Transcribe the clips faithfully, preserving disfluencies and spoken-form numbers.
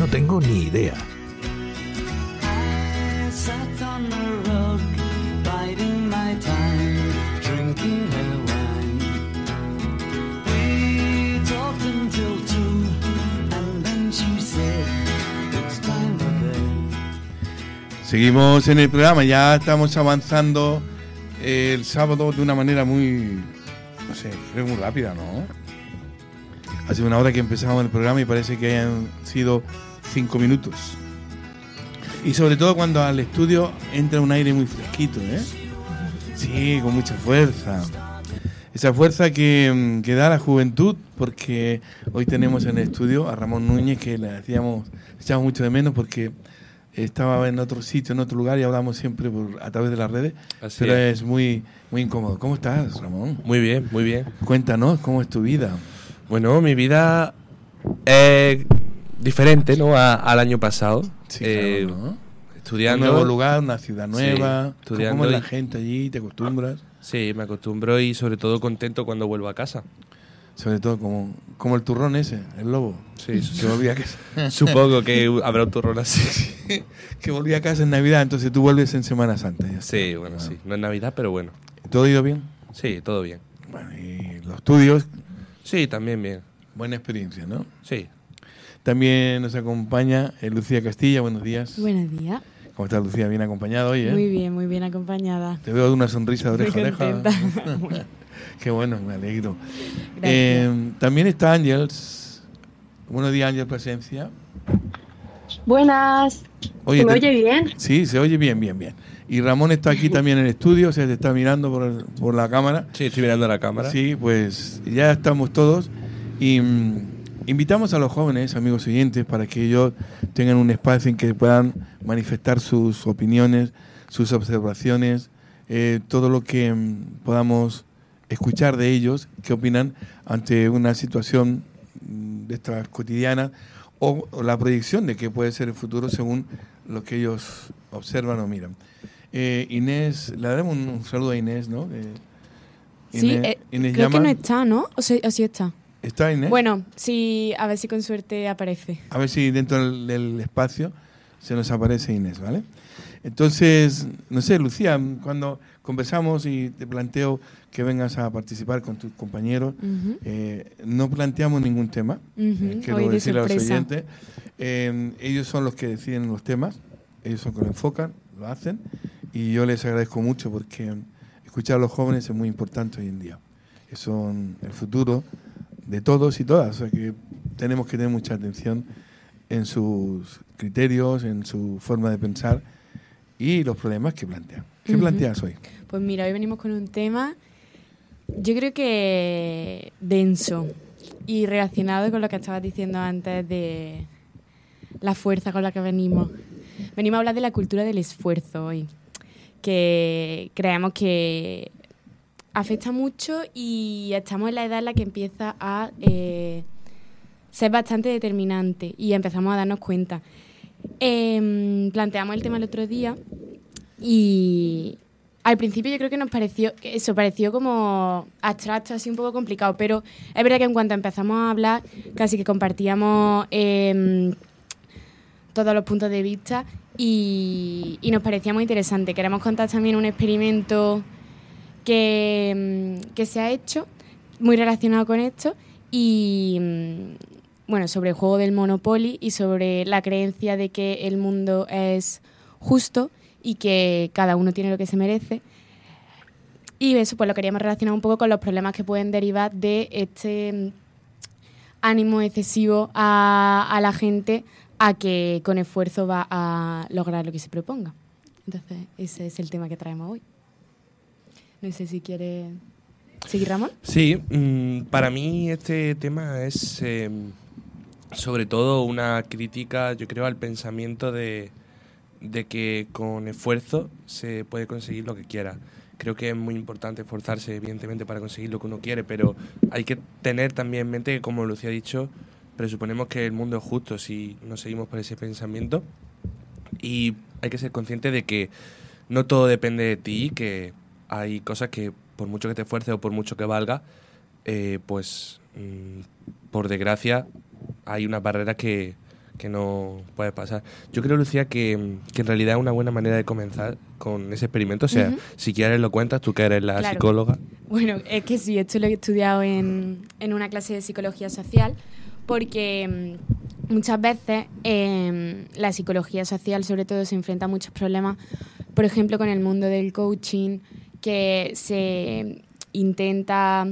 tengo ni idea. Seguimos en el programa, ya estamos avanzando el sábado de una manera muy, no sé, creo muy rápida, ¿no? Hace una hora que empezamos el programa y parece que hayan sido cinco minutos. Y sobre todo cuando al estudio entra un aire muy fresquito, ¿eh? Sí, con mucha fuerza. Esa fuerza que, que da la juventud, porque hoy tenemos en el estudio a Ramón Núñez, que le hacíamos, echamos mucho de menos porque estaba en otro sitio, en otro lugar y hablamos siempre por, a través de las redes. Así pero es, es muy, muy incómodo. ¿Cómo estás, Ramón? Muy bien, muy bien. Cuéntanos, ¿cómo es tu vida? Bueno, mi vida es diferente, ¿no? A, al año pasado. Sí, eh, claro, ¿no? Estudiando. Un nuevo lugar, una ciudad nueva. Sí, estudiando. ¿Cómo es la gente allí? ¿Te acostumbras? Sí, me acostumbro y sobre todo contento cuando vuelvo a casa. Sobre todo como, como el turrón ese, el lobo. Sí, que volvía a casa. Supongo que habrá un turrón así. Que volvía a casa en Navidad, entonces tú vuelves en Semana Santa. Ya sí, bueno, bueno, sí. No es Navidad, pero bueno. ¿Todo ha ido bien? Sí, todo bien. Bueno, ¿y los estudios? Sí, también bien. Buena experiencia, ¿no? Sí. También nos acompaña eh, Lucía Castilla, buenos días. Buenos días. ¿Cómo estás, Lucía? Bien acompañada hoy, ¿eh? Muy bien, muy bien acompañada. Te veo de una sonrisa de oreja a oreja. Qué bueno, me alegro. Eh, también está Ángels. Buenos días, Ángel Presencia. Buenas. Oye, ¿Se me te... oye bien? Sí, se oye bien, bien, bien. Y Ramón está aquí también en el estudio, o sea, te está mirando por, el, por la cámara. Sí, estoy mirando la cámara. Sí, pues ya estamos todos. Y mm, invitamos a los jóvenes, amigos oyentes, para que ellos tengan un espacio en que puedan manifestar sus opiniones, sus observaciones, eh, todo lo que mm, podamos escuchar de ellos, qué opinan ante una situación mm, de estas cotidianas o, o la proyección de qué puede ser el futuro según lo que ellos observan o miran. Eh, Inés, le daremos un, un saludo a Inés, ¿no? Eh, Inés, sí, eh, Inés creo llama. Que no está, ¿no? O, sea, o sí está. ¿Está Inés? Bueno, sí, a ver si con suerte aparece. A ver si dentro del, del espacio se nos aparece Inés, ¿vale? Entonces, no sé, Lucía, cuando conversamos y te planteo que vengas a participar con tus compañeros, uh-huh. eh, no planteamos ningún tema, uh-huh. eh, quiero Hoy decirle de a los oyentes. Eh, ellos son los que deciden los temas, ellos son los que lo enfocan, lo hacen, y yo les agradezco mucho porque escuchar a los jóvenes es muy importante hoy en día. Que son el futuro de todos y todas, o sea que tenemos que tener mucha atención en sus criterios, en su forma de pensar y los problemas que plantean. ¿Qué uh-huh. planteas hoy? Pues mira, hoy venimos con un tema, yo creo que denso y relacionado con lo que estabas diciendo antes de la fuerza con la que venimos. Venimos a hablar de la cultura del esfuerzo hoy, que creemos que afecta mucho y estamos en la edad en la que empieza a eh, ser bastante determinante y empezamos a darnos cuenta. Eh, planteamos el tema el otro día y al principio yo creo que nos pareció, eso pareció como abstracto, así un poco complicado, pero es verdad que en cuanto empezamos a hablar casi que compartíamos eh, todos los puntos de vista y, y nos parecía muy interesante. Queremos contar también un experimento que, que se ha hecho muy relacionado con esto y bueno, sobre el juego del Monopoly y sobre la creencia de que el mundo es justo y que cada uno tiene lo que se merece. Y eso pues lo queríamos relacionar un poco con los problemas que pueden derivar de este ánimo excesivo a, a la gente a que con esfuerzo va a lograr lo que se proponga. Entonces ese es el tema que traemos hoy. No sé si quiere seguir, Ramón. Sí, mmm, para mí este tema es eh, sobre todo una crítica, yo creo, al pensamiento de, de que con esfuerzo se puede conseguir lo que quiera. Creo que es muy importante esforzarse, evidentemente, para conseguir lo que uno quiere, pero hay que tener también en mente que, como Lucía ha dicho, presuponemos que el mundo es justo si nos seguimos por ese pensamiento y hay que ser consciente de que no todo depende de ti, que hay cosas que por mucho que te esfuerces o por mucho que valga, eh, pues mmm, por desgracia hay unas barreras que, que no puede pasar. Yo creo, Lucía, que, que en realidad es una buena manera de comenzar con ese experimento. O sea, uh-huh. si quieres lo cuentas, tú que eres la claro. psicóloga. Bueno, es que sí, esto lo he estudiado en, en una clase de psicología social, porque mmm, muchas veces eh, la psicología social sobre todo se enfrenta a muchos problemas, por ejemplo, con el mundo del coaching, que se intenta...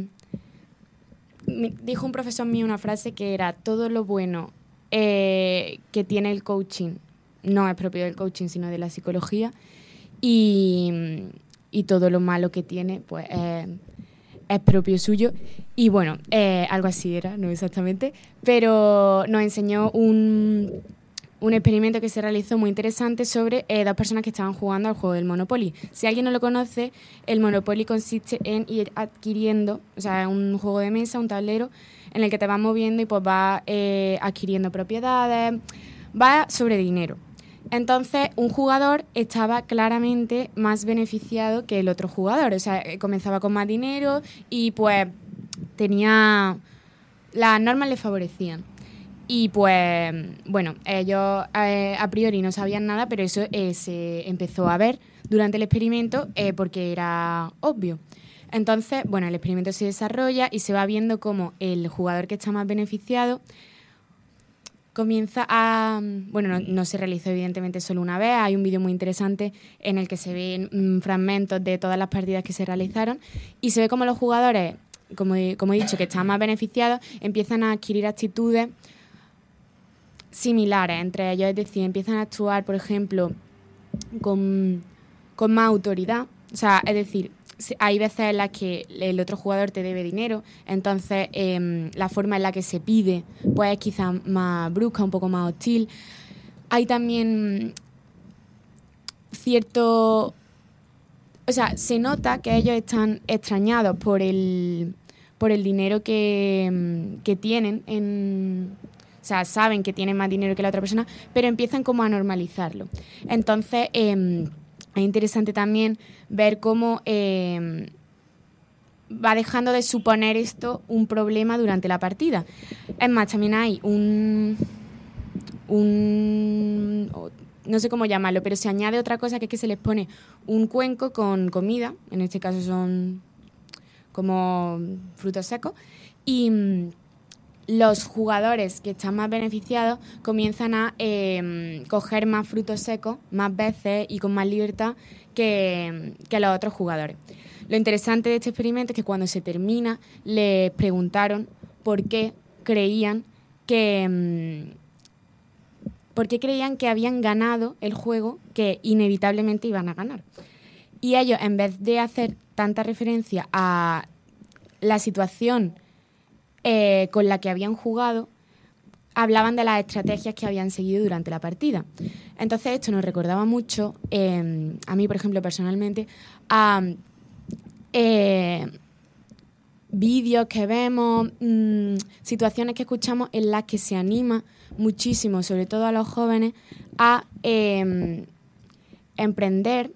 Dijo un profesor mío una frase que era: todo lo bueno eh, que tiene el coaching no es propio del coaching, sino de la psicología, y, y todo lo malo que tiene pues eh, es propio suyo. Y bueno, eh, algo así era, no exactamente, pero nos enseñó un, un experimento que se realizó muy interesante sobre eh, dos personas que estaban jugando al juego del Monopoly. Si alguien no lo conoce, el Monopoly consiste en ir adquiriendo, o sea, es un juego de mesa, un tablero, en el que te vas moviendo y pues vas eh, adquiriendo propiedades, va sobre dinero. Entonces, un jugador estaba claramente más beneficiado que el otro jugador, o sea, comenzaba con más dinero y pues tenía... las normas le favorecían. Y pues, bueno, ellos eh, a priori no sabían nada, pero eso eh, se empezó a ver durante el experimento eh, porque era obvio. Entonces, bueno, el experimento se desarrolla y se va viendo cómo el jugador que está más beneficiado comienza a... Bueno, no, no se realizó evidentemente solo una vez, hay un vídeo muy interesante en el que se ven mm, fragmentos de todas las partidas que se realizaron y se ve cómo los jugadores, como he, como he dicho, que están más beneficiados, empiezan a adquirir actitudes similares entre ellos, es decir, empiezan a actuar, por ejemplo, con, con más autoridad, o sea, es decir, hay veces en las que el otro jugador te debe dinero, entonces eh, la forma en la que se pide pues es quizás más brusca, un poco más hostil. Hay también cierto... O sea, se nota que ellos están extrañados por el, por el dinero que, que tienen en... O sea, saben que tienen más dinero que la otra persona, pero empiezan como a normalizarlo. Entonces, eh, es interesante también ver cómo eh, va dejando de suponer esto un problema durante la partida. Es más, también hay un... un no sé cómo llamarlo, pero se añade otra cosa, que es que se les pone un cuenco con comida, en este caso son como frutos secos, y los jugadores que están más beneficiados comienzan a eh, coger más frutos secos más veces y con más libertad que, que los otros jugadores. Lo interesante de este experimento es que cuando se termina les preguntaron por qué creían que... por qué creían que habían ganado el juego que inevitablemente iban a ganar. Y ellos, en vez de hacer tanta referencia a la situación Eh, con la que habían jugado, hablaban de las estrategias que habían seguido durante la partida. Entonces esto nos recordaba mucho, eh, a mí por ejemplo personalmente, a eh, vídeos que vemos, mmm, situaciones que escuchamos en las que se anima muchísimo, sobre todo a los jóvenes, a eh, emprender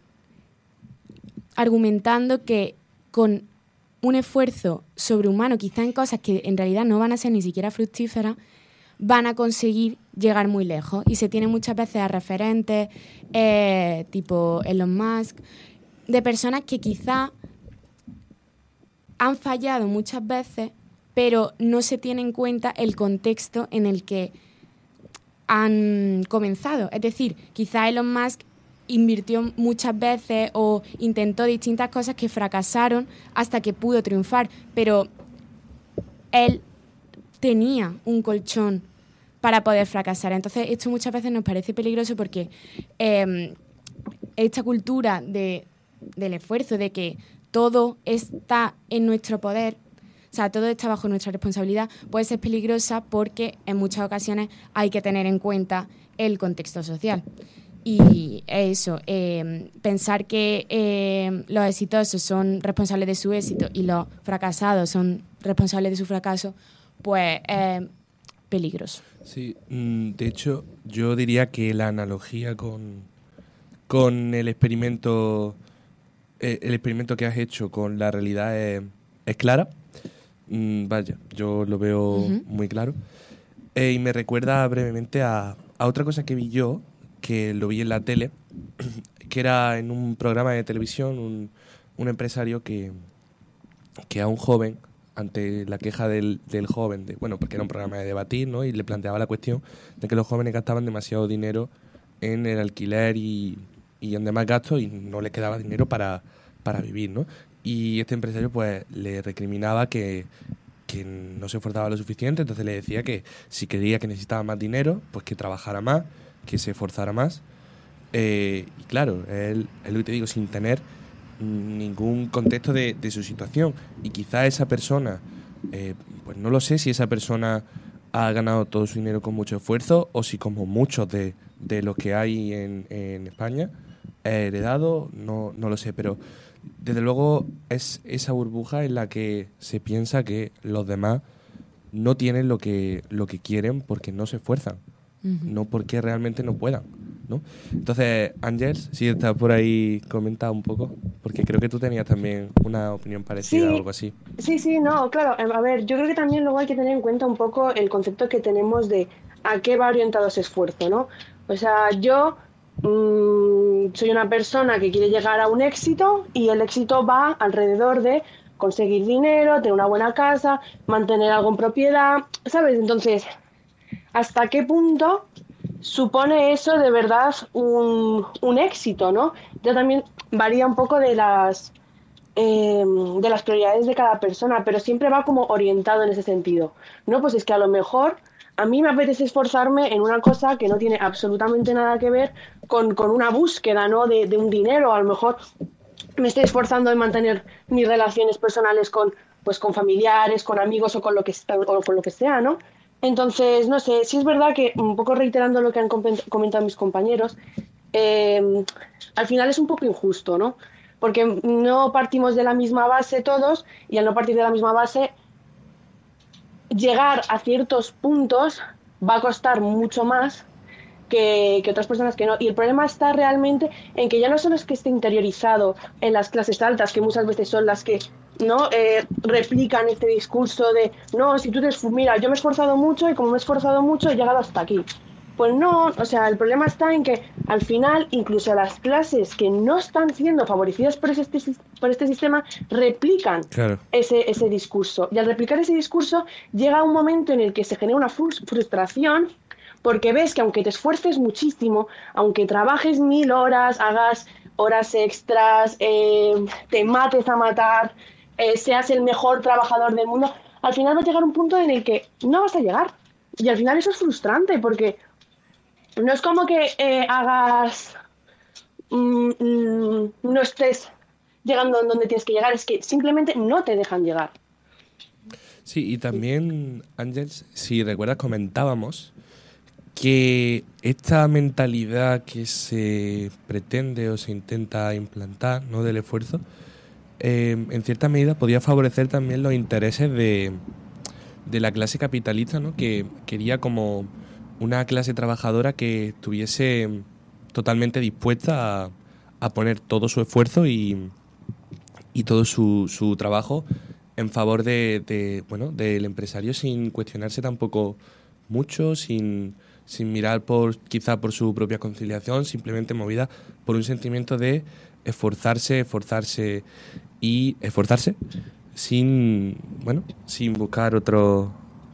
argumentando que con un esfuerzo sobrehumano, quizá en cosas que en realidad no van a ser ni siquiera fructíferas, van a conseguir llegar muy lejos. Y se tiene muchas veces a referentes eh, tipo Elon Musk, de personas que quizá han fallado muchas veces, pero no se tiene en cuenta el contexto en el que han comenzado. Es decir, quizá Elon Musk invirtió muchas veces o intentó distintas cosas que fracasaron hasta que pudo triunfar, pero él tenía un colchón para poder fracasar. Entonces esto muchas veces nos parece peligroso porque eh, esta cultura de, del esfuerzo, de que todo está en nuestro poder, o sea, todo está bajo nuestra responsabilidad, puede ser peligrosa porque en muchas ocasiones hay que tener en cuenta el contexto social. Y eso, eh, pensar que eh, los exitosos son responsables de su éxito y los fracasados son responsables de su fracaso, pues es eh, peligroso. Sí, de hecho, yo diría que la analogía con, con el experimento eh, el experimento que has hecho con la realidad es, es clara. Mm, vaya, yo lo veo uh-huh. muy claro. Eh, y me recuerda brevemente a, a otra cosa que vi yo, que lo vi en la tele, que era en un programa de televisión, un, un empresario que, que a un joven, ante la queja del, del joven, de, bueno, porque era un programa de debatir, ¿no? Y le planteaba la cuestión de que los jóvenes gastaban demasiado dinero en el alquiler y, y en demás gastos y no les quedaba dinero para, para vivir, ¿no? Y este empresario pues le recriminaba que, que no se esforzaba lo suficiente, entonces le decía que si creía que necesitaba más dinero, pues que trabajara más, que se esforzara más. Eh, y claro, él, él lo que te digo, sin tener ningún contexto de, de su situación. Y quizá esa persona, eh, pues no lo sé si esa persona ha ganado todo su dinero con mucho esfuerzo o si como muchos de, de los que hay en, en España ha heredado, no, no lo sé, pero desde luego es esa burbuja en la que se piensa que los demás no tienen lo que, lo que quieren porque no se esfuerzan, uh-huh. no porque realmente no puedan, ¿no? Entonces, Ángels, si estás por ahí, comenta un poco, porque creo que tú tenías también una opinión parecida sí, o algo así. Sí, sí, no, claro. A ver, yo creo que también luego hay que tener en cuenta un poco el concepto que tenemos de a qué va orientado ese esfuerzo, ¿no? O sea, yo mmm, soy una persona que quiere llegar a un éxito y el éxito va alrededor de conseguir dinero, tener una buena casa, mantener algo en propiedad, ¿sabes? Entonces, ¿hasta qué punto supone eso de verdad un, un éxito, ¿no? Ya también varía un poco de las eh, de las prioridades de cada persona, pero siempre va como orientado en ese sentido, ¿no? Pues es que a lo mejor a mí me apetece esforzarme en una cosa que no tiene absolutamente nada que ver con, con una búsqueda, ¿no? De, de un dinero. A lo mejor me estoy esforzando en mantener mis relaciones personales con, pues, con familiares, con amigos o con lo que, o con lo que sea, ¿no? Entonces, no sé, sí es verdad que, un poco reiterando lo que han comentado mis compañeros, eh, al final es un poco injusto, ¿no? Porque no partimos de la misma base todos, y al no partir de la misma base, llegar a ciertos puntos va a costar mucho más que, que otras personas que no. Y el problema está realmente en que ya no solo es que esté interiorizado en las clases altas, que muchas veces son las que no eh, replican este discurso de no, si tú te esfuerzas, mira, yo me he esforzado mucho y como me he esforzado mucho he llegado hasta aquí. Pues no, o sea, el problema está en que al final incluso las clases que no están siendo favorecidas por este, por este sistema replican claro. ese, ese discurso. Y al replicar ese discurso llega un momento en el que se genera una frustración, porque ves que aunque te esfuerces muchísimo, aunque trabajes mil horas, hagas horas extras, eh, te mates a matar, eh, seas el mejor trabajador del mundo, al final va a llegar un punto en el que no vas a llegar. Y al final eso es frustrante, porque no es como que eh, hagas, mm, mm, no estés llegando donde tienes que llegar, es que simplemente no te dejan llegar. Sí, y también, Ángels, si recuerdas, comentábamos que esta mentalidad que se pretende o se intenta implantar, ¿no?, del esfuerzo, eh, en cierta medida podía favorecer también los intereses de, de la clase capitalista, ¿no?, que quería como una clase trabajadora que estuviese totalmente dispuesta a, a poner todo su esfuerzo y, y todo su, su trabajo en favor de, de, bueno, del empresario, sin cuestionarse tampoco mucho, sin, sin mirar por quizá por su propia conciliación, simplemente movida por un sentimiento de esforzarse, esforzarse y esforzarse sin, bueno, sin buscar otro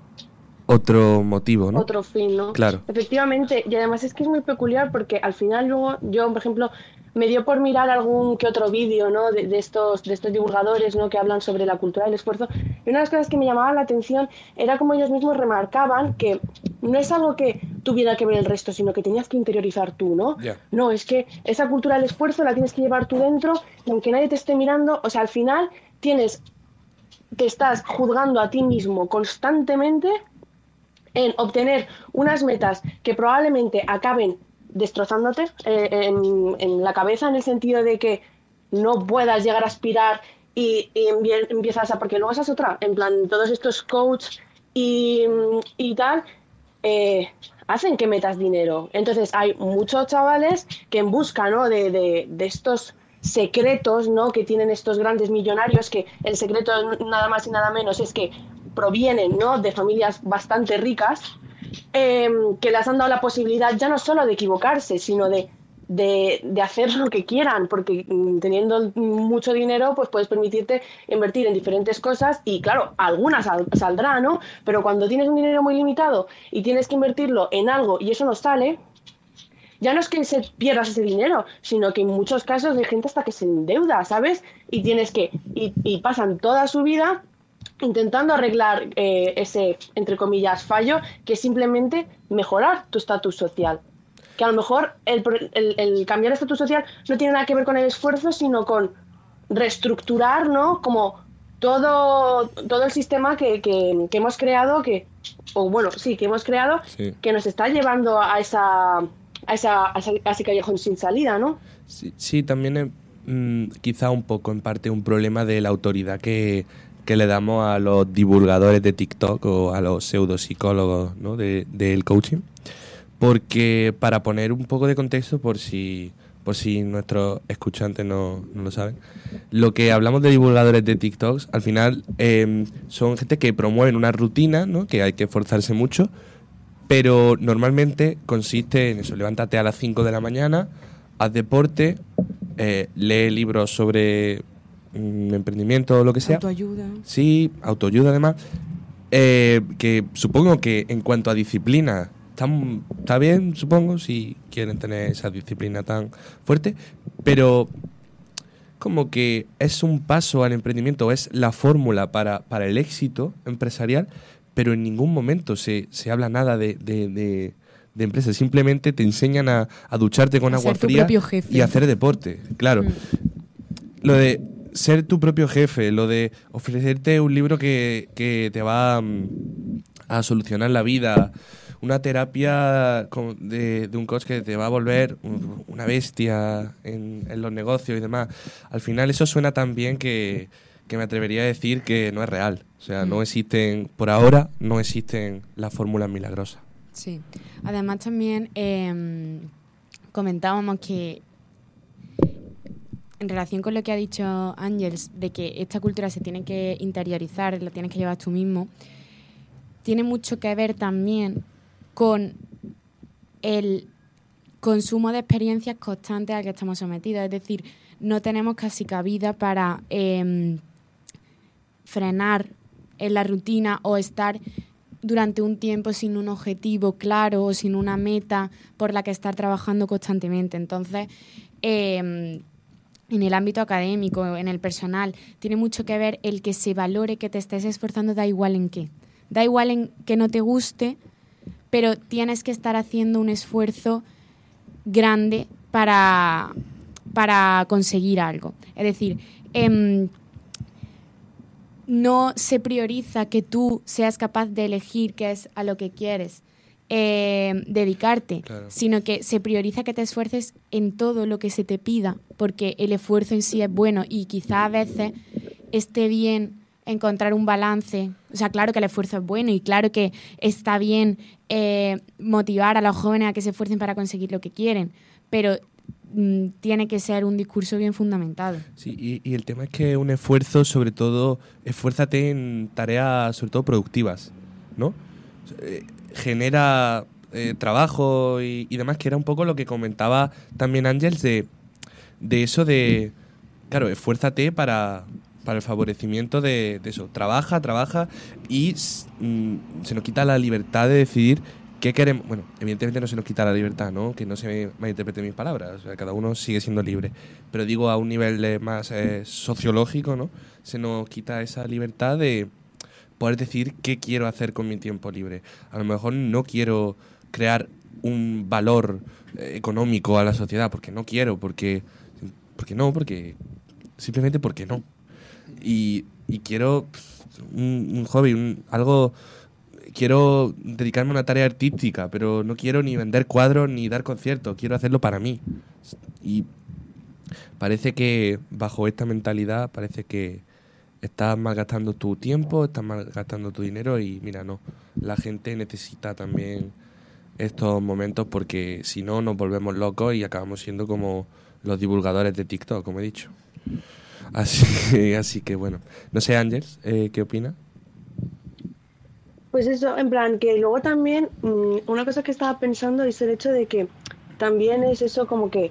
otro motivo, ¿no? Otro fin, ¿no? Claro. Efectivamente, y además es que es muy peculiar porque al final luego yo, por ejemplo, me dio por mirar algún que otro vídeo, ¿no?, de, de estos de estos divulgadores, ¿no?, que hablan sobre la cultura del esfuerzo, y una de las cosas que me llamaba la atención era como ellos mismos remarcaban que no es algo que tuviera que ver el resto, sino que tenías que interiorizar tú, ¿no? Yeah. No, es que esa cultura del esfuerzo la tienes que llevar tú dentro, y aunque nadie te esté mirando, o sea, al final tienes te estás juzgando a ti mismo constantemente en obtener unas metas que probablemente acaben destrozándote eh, en, en la cabeza, en el sentido de que no puedas llegar a aspirar y, y empiezas a... Porque luego esa es otra, en plan, todos estos coaches y, y tal eh, hacen que metas dinero. Entonces hay muchos chavales que en busca, ¿no?, de, de, de estos secretos, ¿no?, que tienen estos grandes millonarios, que el secreto nada más y nada menos es que provienen, ¿no?, de familias bastante ricas, eh, que les han dado la posibilidad ya no solo de equivocarse, sino de, de, de hacer lo que quieran, porque mm, teniendo mucho dinero, pues puedes permitirte invertir en diferentes cosas y claro, algunas sal, saldrá, ¿no? Pero cuando tienes un dinero muy limitado y tienes que invertirlo en algo y eso no sale, ya no es que se pierdas ese dinero, sino que en muchos casos hay gente hasta que se endeuda, ¿sabes? Y tienes que, y, y pasan toda su vida intentando arreglar eh, ese, entre comillas, fallo, que es simplemente mejorar tu estatus social. Que a lo mejor el, el, el cambiar el estatus social no tiene nada que ver con el esfuerzo, sino con reestructurar, ¿no? Como todo, todo el sistema que, que, que hemos creado, que, o bueno, sí, que hemos creado, sí. que nos está llevando a esa, a esa, a esa, a ese callejón sin salida, ¿no? Sí, sí también es mmm, quizá un poco, en parte, un problema de la autoridad que que le damos a los divulgadores de TikTok o a los pseudopsicólogos, ¿no? de, del coaching. Porque, para poner un poco de contexto, por si por si nuestros escuchantes no, no lo saben, lo que hablamos de divulgadores de TikTok, al final eh, son gente que promueven una rutina, ¿no? Que hay que esforzarse mucho, pero normalmente consiste en eso: levántate a las cinco de la mañana, haz deporte, eh, lee libros sobre un emprendimiento o lo que sea. Autoayuda. Sí, autoayuda además. Eh, que supongo que en cuanto a disciplina está, está bien, supongo, si quieren tener esa disciplina tan fuerte, pero como que es un paso al emprendimiento, es la fórmula para, para el éxito empresarial, pero en ningún momento se, se habla nada de, de, de, de empresa. Simplemente te enseñan a, a ducharte con a agua ser tu fría propio jefe. Y hacer deporte. Claro. Mm. Lo de ser tu propio jefe, lo de ofrecerte un libro que, que te va um, a solucionar la vida, una terapia de, de un coach que te va a volver una bestia en, en los negocios y demás. Al final eso suena tan bien que, que me atrevería a decir que no es real. O sea, mm. no existen, por ahora, no existen las fórmulas milagrosas. Sí. Además también eh, comentábamos que en relación con lo que ha dicho Ángels, de que esta cultura se tiene que interiorizar, la tienes que llevar tú mismo, tiene mucho que ver también con el consumo de experiencias constantes al que estamos sometidos. Es decir, no tenemos casi cabida para eh, frenar en la rutina o estar durante un tiempo sin un objetivo claro o sin una meta por la que estar trabajando constantemente. Entonces, eh, en el ámbito académico, en el personal, tiene mucho que ver el que se valore que te estés esforzando, da igual en qué. Da igual en que no te guste, pero tienes que estar haciendo un esfuerzo grande para, para conseguir algo. Es decir, eh, no se prioriza que tú seas capaz de elegir qué es a lo que quieres eh, dedicarte, claro. sino que se prioriza que te esfuerces en todo lo que se te pida, porque el esfuerzo en sí es bueno y quizá a veces esté bien encontrar un balance. O sea, claro que el esfuerzo es bueno y claro que está bien eh, motivar a los jóvenes a que se esfuercen para conseguir lo que quieren, pero mm, tiene que ser un discurso bien fundamentado. Sí, y, y el tema es que un esfuerzo, sobre todo, esfuérzate en tareas, sobre todo productivas, ¿no? Eh, genera eh, trabajo y, y demás, que era un poco lo que comentaba también Ángels de, de eso de, claro, esfuérzate para, para el favorecimiento de, de eso. Trabaja, trabaja y mm, se nos quita la libertad de decidir qué queremos. Bueno, evidentemente no se nos quita la libertad, ¿no? Que no se malinterpreten mis palabras. O sea, cada uno sigue siendo libre. Pero digo, a un nivel de más eh, sociológico, ¿no? Se nos quita esa libertad de poder decir qué quiero hacer con mi tiempo libre. A lo mejor no quiero crear un valor eh, económico a la sociedad, porque no quiero, porque, porque no, porque simplemente porque no. Y, y quiero un, un hobby, un, algo... Quiero dedicarme a una tarea artística, pero no quiero ni vender cuadros ni dar conciertos, quiero hacerlo para mí. Y parece que bajo esta mentalidad, parece que estás malgastando tu tiempo, estás malgastando tu dinero y mira, no, la gente necesita también estos momentos porque si no nos volvemos locos y acabamos siendo como los divulgadores de TikTok, como he dicho. Así, así que bueno, no sé, Ángels, eh, ¿qué opinas? Pues eso, en plan, que luego también, mmm, una cosa que estaba pensando es el hecho de que también es eso como que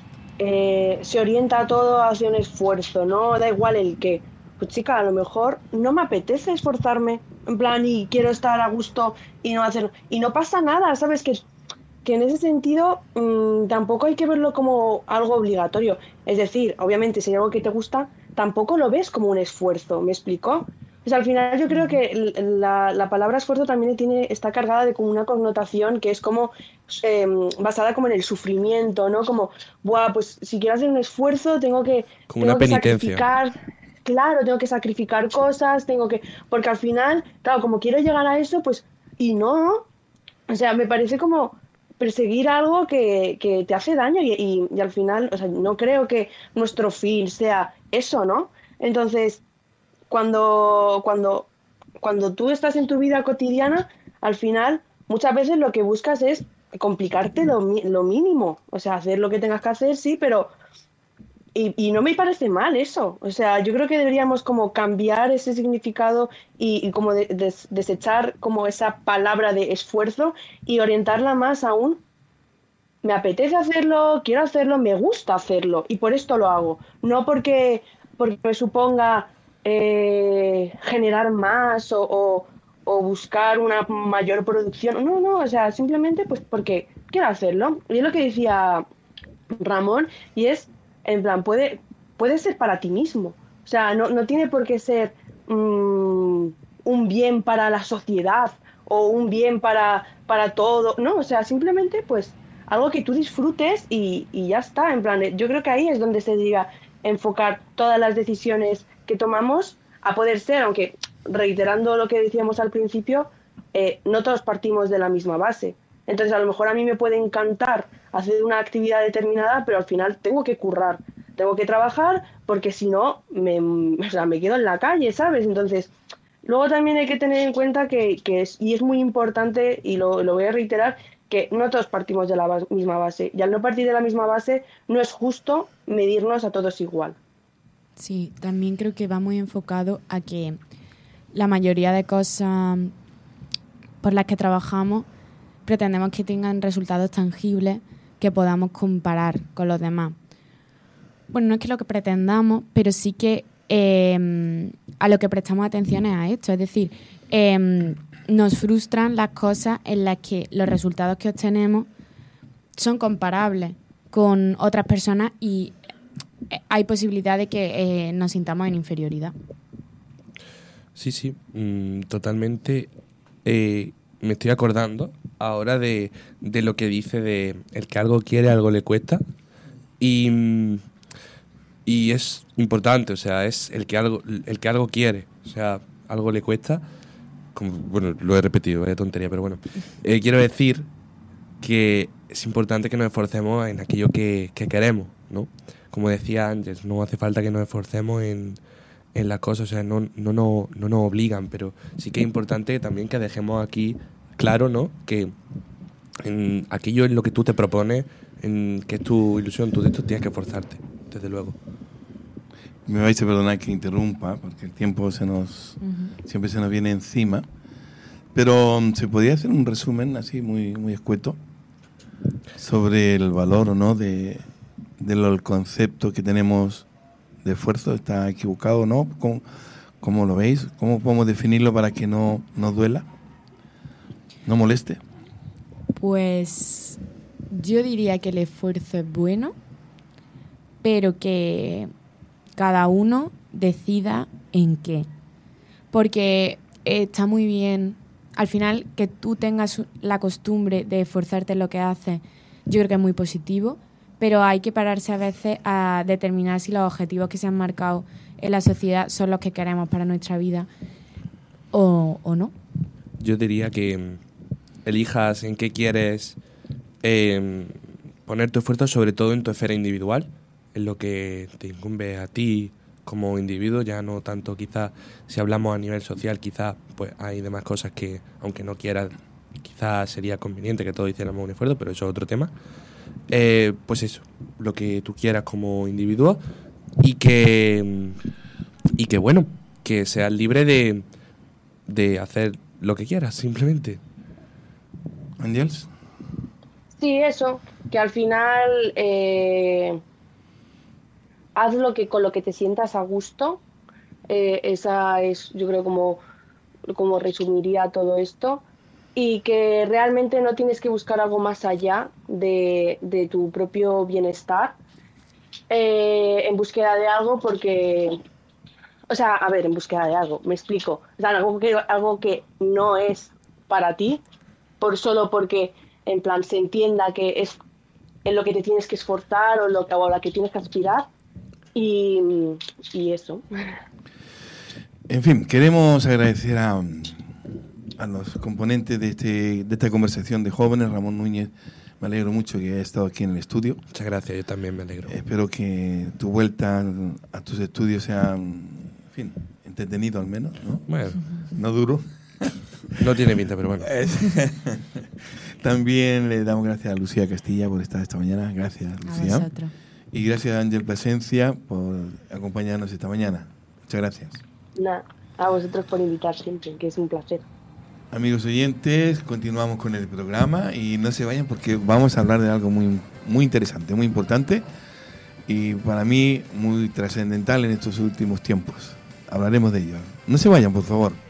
eh, se orienta todo hacia un esfuerzo, ¿no? Da igual el qué. Pues chica, a lo mejor no me apetece esforzarme, en plan, y quiero estar a gusto y no hacerlo. Y no pasa nada, ¿sabes? Que, que en ese sentido mmm, tampoco hay que verlo como algo obligatorio. Es decir, obviamente, si hay algo que te gusta, tampoco lo ves como un esfuerzo, ¿me explico? Pues al final yo creo que la, la palabra esfuerzo también tiene, está cargada de como una connotación que es como eh, basada como en el sufrimiento, ¿no? Como, buah, pues si quiero hacer un esfuerzo tengo que, Como tengo una que penitencia. sacrificar, claro, tengo que sacrificar cosas, tengo que, porque al final, claro, como quiero llegar a eso, pues, y no, o sea, me parece como perseguir algo que, que te hace daño y, y, y al final, o sea, no creo que nuestro fin sea eso, ¿no? Entonces cuando, cuando, cuando tú estás en tu vida cotidiana, al final muchas veces lo que buscas es complicarte lo, lo mínimo. O sea, hacer lo que tengas que hacer, sí, pero... Y, y no me parece mal eso. O sea, yo creo que deberíamos como cambiar ese significado y, y como de, des, desechar como esa palabra de esfuerzo y orientarla más a un me apetece hacerlo, quiero hacerlo, me gusta hacerlo y por esto lo hago. No porque, porque me suponga eh, generar más o, o, o buscar una mayor producción. No, no, o sea, simplemente pues porque quiero hacerlo. Y es lo que decía Ramón y es, en plan, puede, puede ser para ti mismo. O sea, no, no tiene por qué ser mmm, un bien para la sociedad o un bien para, para todo. No, o sea, simplemente pues algo que tú disfrutes y, y ya está. En plan, yo creo que ahí es donde se diga enfocar todas las decisiones que tomamos a poder ser, aunque reiterando lo que decíamos al principio, eh, no todos partimos de la misma base. Entonces, a lo mejor a mí me puede encantar hacer una actividad determinada, pero al final tengo que currar, tengo que trabajar, porque si no, me, o sea, me quedo en la calle, ¿sabes? Entonces, luego también hay que tener en cuenta que, que es, y es muy importante, y lo, lo voy a reiterar, que no todos partimos de la base, misma base. Y al no partir de la misma base, no es justo medirnos a todos igual. Sí, también creo que va muy enfocado a que la mayoría de cosas por las que trabajamos pretendemos que tengan resultados tangibles que podamos comparar con los demás. Bueno, no es que lo que pretendamos, pero sí que eh, a lo que prestamos atención es a esto. Es decir, eh, nos frustran las cosas en las que los resultados que obtenemos son comparables con otras personas y hay posibilidad de que eh, nos sintamos en inferioridad. Sí, sí, mmm, totalmente. Eh, me estoy acordando ahora de, de lo que dice de el que algo quiere, algo le cuesta. Y, y es importante, o sea, es el que algo, el que algo quiere, o sea, algo le cuesta. Como, bueno, lo he repetido, es tontería, pero bueno. Eh, quiero decir que es importante que nos esforcemos en aquello que, que queremos, ¿no? Como decía Ángel, no hace falta que nos esforcemos en, en las cosas, o sea, no, no, no, no nos obligan, pero sí que es importante también que dejemos aquí claro, ¿no? Que en aquello en lo que tú te propones, en que es tu ilusión, tú de esto tienes que esforzarte, desde luego. Me vais a perdonar que interrumpa, porque el tiempo se nos uh-huh. siempre se nos viene encima, pero um, se podría hacer un resumen así muy muy escueto sobre el valor o no de del concepto que tenemos de esfuerzo. ¿Está equivocado o no? ¿Cómo, cómo lo veis? ¿Cómo podemos definirlo para que no nos duela? ¿No moleste? Pues yo diría que el esfuerzo es bueno, pero que cada uno decida en qué. Porque está muy bien, al final, que tú tengas la costumbre de esforzarte en lo que haces, yo creo que es muy positivo, pero hay que pararse a veces a determinar si los objetivos que se han marcado en la sociedad son los que queremos para nuestra vida o, o no. Yo diría que elijas en qué quieres eh, poner tu esfuerzo, sobre todo en tu esfera individual, en lo que te incumbe a ti como individuo, ya no tanto quizás si hablamos a nivel social, quizás pues hay demás cosas que, aunque no quieras, quizás sería conveniente que todos hiciéramos un esfuerzo, pero eso es otro tema. Eh, pues eso, lo que tú quieras como individuo y que y que bueno, que seas libre de, de hacer lo que quieras, simplemente. Ángels. Sí, eso, que al final eh, haz lo que con lo que te sientas a gusto. Eh, esa es, yo creo, como, como resumiría todo esto. Y que realmente no tienes que buscar algo más allá de, de tu propio bienestar eh, en búsqueda de algo porque... O sea, a ver, en búsqueda de algo, me explico. O sea, algo que, algo que no es para ti, por solo porque, en plan, se entienda que es en lo que te tienes que esforzar o lo que, o a la que tienes que aspirar. Y, y eso. En fin, queremos agradecer a, a los componentes de, este, de esta conversación de jóvenes. Ramón Núñez, me alegro mucho que haya estado aquí en el estudio. Muchas gracias, yo también me alegro. Espero que tu vuelta a tus estudios sea, en fin, entretenido al menos, ¿no? Bueno, no duro. No tiene pinta, pero bueno. También le damos gracias a Lucía Castilla por estar esta mañana. Gracias, Lucía. A vosotros. Y gracias a Ángel Plasencia por acompañarnos esta mañana. Muchas gracias. Nada, a vosotros por invitar siempre, que es un placer. Amigos oyentes, continuamos con el programa y no se vayan porque vamos a hablar de algo muy, muy interesante, muy importante y para mí muy trascendental en estos últimos tiempos. Hablaremos de ello. No se vayan, por favor.